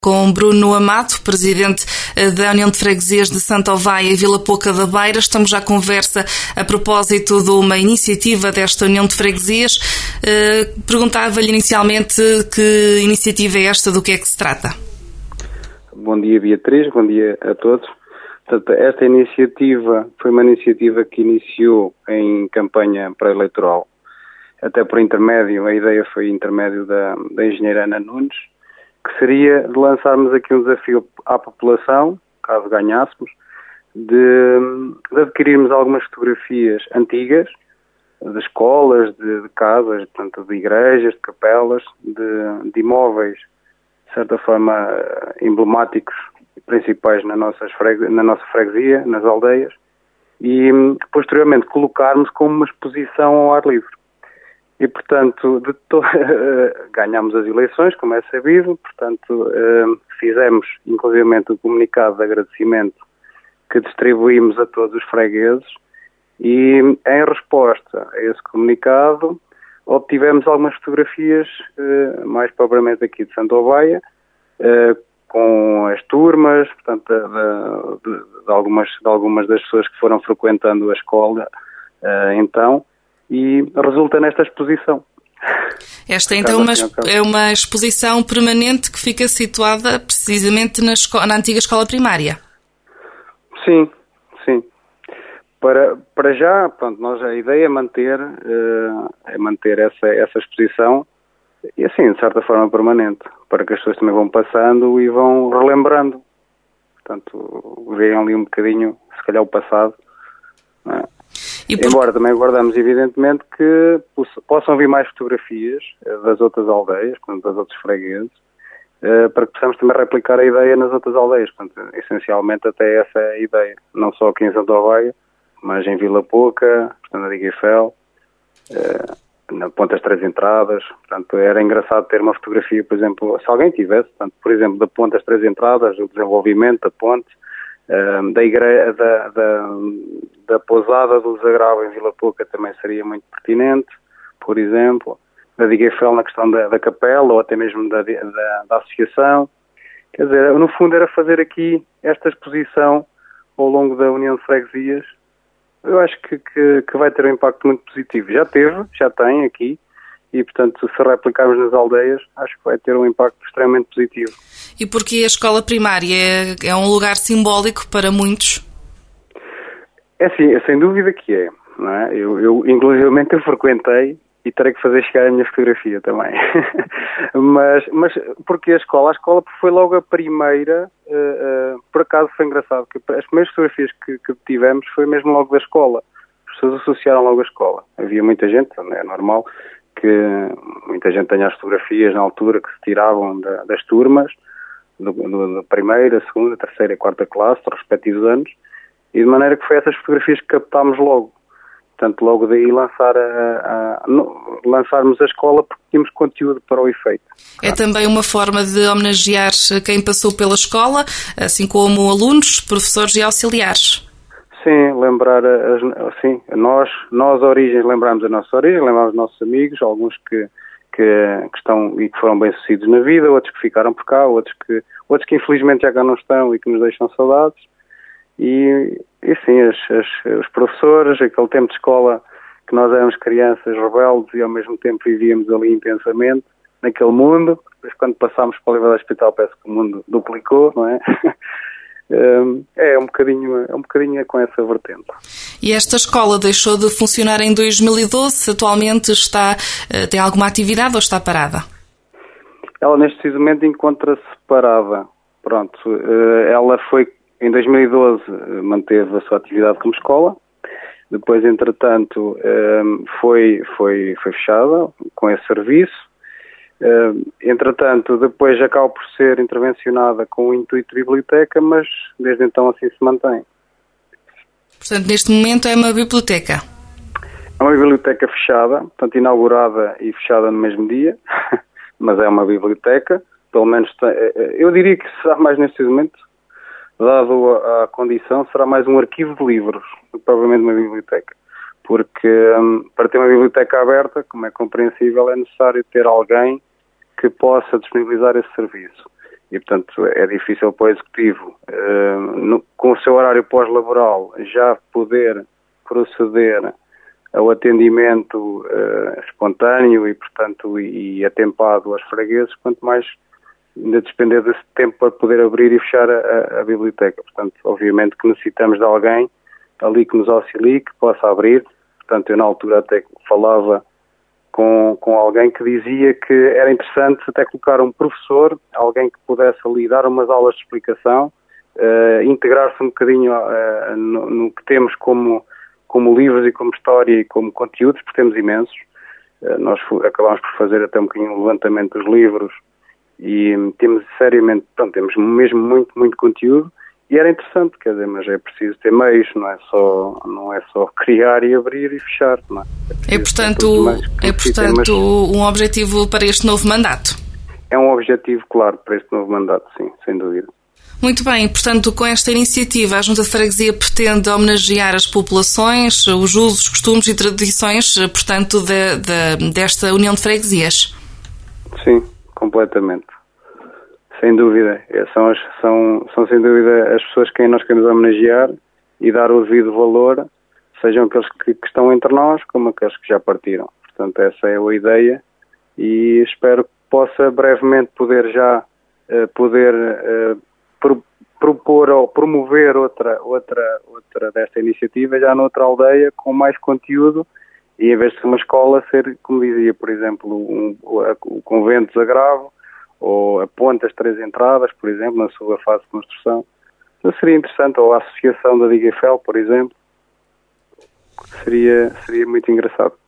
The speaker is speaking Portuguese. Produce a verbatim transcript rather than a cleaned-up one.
Com Bruno Amato, presidente da União de Freguesias de Santa Oveia e Vila Pouca da Beira. Estamos à conversa a propósito de uma iniciativa desta União de Freguesias. Uh, Perguntava-lhe inicialmente que iniciativa é esta, do que é que se trata? Bom dia, Beatriz, bom dia a todos. Portanto, esta iniciativa foi uma iniciativa que iniciou em campanha pré-eleitoral, até por intermédio, a ideia foi intermédio da, da engenheira Ana Nunes, que seria de lançarmos aqui um desafio à população, caso ganhássemos, de, de adquirirmos algumas fotografias antigas, de escolas, de, de casas, portanto, de igrejas, de capelas, de, de imóveis, de certa forma, emblemáticos e principais na, nossas fregue, na nossa freguesia, nas aldeias, e posteriormente colocarmos como uma exposição ao ar livre. E, portanto, de to... ganhámos as eleições, como é sabido, portanto, fizemos, inclusivamente, um comunicado de agradecimento que distribuímos a todos os fregueses e, em resposta a esse comunicado, obtivemos algumas fotografias, mais propriamente aqui de Santa Oveia, com as turmas, portanto, de, de, de, algumas, de algumas das pessoas que foram frequentando a escola, então, e resulta nesta exposição. Esta então uma, é uma exposição permanente que fica situada precisamente na, escola, na antiga escola primária? Sim, sim. Para, para já, pronto, nós, a ideia é manter, uh, é manter essa, essa exposição, e assim, de certa forma permanente, para que as pessoas também vão passando e vão relembrando. Portanto, veem ali um bocadinho, se calhar, o passado, não é? Por... Embora também aguardamos, evidentemente, que possam vir mais fotografias das outras aldeias, das outros fregueses, para que possamos também replicar a ideia nas outras aldeias. Portanto, essencialmente até essa é a ideia. Não só aqui em Santa Oveia, mas em Vila Pouca, portanto, na Diguifel, na Ponte das Três Entradas. Portanto, era engraçado ter uma fotografia, por exemplo, se alguém tivesse, portanto, por exemplo, da Ponte das Três Entradas, o desenvolvimento da ponte, da, igre... da, da, da pousada do Desagravo em Vila Pouca também seria muito pertinente, por exemplo, da Diguifel na questão da, da capela ou até mesmo da, da, da associação. Quer dizer, no fundo era fazer aqui esta exposição ao longo da União de Freguesias. Eu acho que, que, que vai ter um impacto muito positivo. Já teve, já tem aqui, e, portanto, se replicarmos nas aldeias, acho que vai ter um impacto extremamente positivo. E porque a escola primária é, é um lugar simbólico para muitos? É sim, sem dúvida que é. Não é? Eu, eu, inclusivamente, eu frequentei e terei que fazer chegar a minha fotografia também. mas, mas, porque a escola? A escola foi logo a primeira, uh, uh, por acaso foi engraçado, que as primeiras fotografias que, que tivemos foi mesmo logo da escola. As pessoas associaram logo a escola. Havia muita gente, é normal, que muita gente tenha as fotografias na altura que se tiravam da, das turmas, do, do, da primeira, segunda, terceira e quarta classe, dos respectivos anos, e de maneira que foi essas fotografias que captámos logo. Portanto, logo daí lançar a, a, no, lançarmos a escola porque tínhamos conteúdo para o efeito. É também uma forma de homenagear quem passou pela escola, assim como alunos, professores e auxiliares. Sim, lembrar, as, assim, nós, nós origens, lembramos a nossa origem, lembramos os nossos amigos, alguns que, que, que estão e que foram bem-sucedidos na vida, outros que ficaram por cá, outros que, outros que infelizmente já cá não estão e que nos deixam saudades. E, e sim, as, as, os professores, aquele tempo de escola que nós éramos crianças rebeldes e ao mesmo tempo vivíamos ali intensamente, naquele mundo, depois quando passámos para o nível do hospital parece que o mundo duplicou, não é? É um bocadinho, é um bocadinho com essa vertente. E esta escola deixou de funcionar em dois mil e doze, atualmente está, tem alguma atividade ou está parada? Ela neste preciso momento encontra-se parada. Pronto, ela foi, em dois mil e doze manteve a sua atividade como escola, depois entretanto foi, foi, foi fechada com esse serviço. Uh, entretanto, depois acaba por ser intervencionada com o intuito de biblioteca, mas desde então assim se mantém. Portanto, neste momento é uma biblioteca? É uma biblioteca fechada, portanto inaugurada e fechada no mesmo dia, mas é uma biblioteca, pelo menos, eu diria que será mais neste momento, dado a, a condição, será mais um arquivo de livros, do que provavelmente uma biblioteca. Porque um, para ter uma biblioteca aberta, como é compreensível, é necessário ter alguém que possa disponibilizar esse serviço. e, portanto, é difícil para o Executivo, uh, no, com o seu horário pós-laboral, já poder proceder ao atendimento uh, espontâneo e, portanto, e, e atempado aos fregueses, quanto mais ainda despender desse tempo para poder abrir e fechar a, a, a biblioteca. Portanto, obviamente que necessitamos de alguém ali que nos auxilie, que possa abrir. Portanto, eu na altura até falava com, com alguém que dizia que era interessante até colocar um professor, alguém que pudesse ali dar umas aulas de explicação, uh, integrar-se um bocadinho uh, no, no que temos como, como livros e como história e como conteúdos, porque temos imensos. Uh, nós acabámos por fazer até um bocadinho o levantamento dos livros e temos seriamente, pronto, temos mesmo muito, muito conteúdo. E era interessante, quer dizer, mas é preciso ter meios, não é só, não é só criar e abrir e fechar, não é? É, é portanto, é, portanto um objetivo para este novo mandato? É um objetivo, claro, para este novo mandato, sim, sem dúvida. Muito bem, portanto, com esta iniciativa, a Junta de Freguesia pretende homenagear as populações, os usos, costumes e tradições, portanto, de, de, desta União de Freguesias? Sim, completamente. Sem dúvida, são, as, são, são sem dúvida as pessoas quem nós queremos homenagear e dar o devido valor, sejam aqueles que, que estão entre nós, como aqueles que já partiram. Portanto, essa é a ideia e espero que possa brevemente poder já uh, poder uh, pro, propor ou promover outra, outra, outra desta iniciativa já noutra aldeia com mais conteúdo e em vez de ser uma escola ser, como dizia, por exemplo, um, o, o Convento de Agravo, ou a Ponte das Três Entradas, por exemplo, na sua fase de construção. Então seria interessante, ou a Associação da Digafel, por exemplo, seria, seria muito engraçado.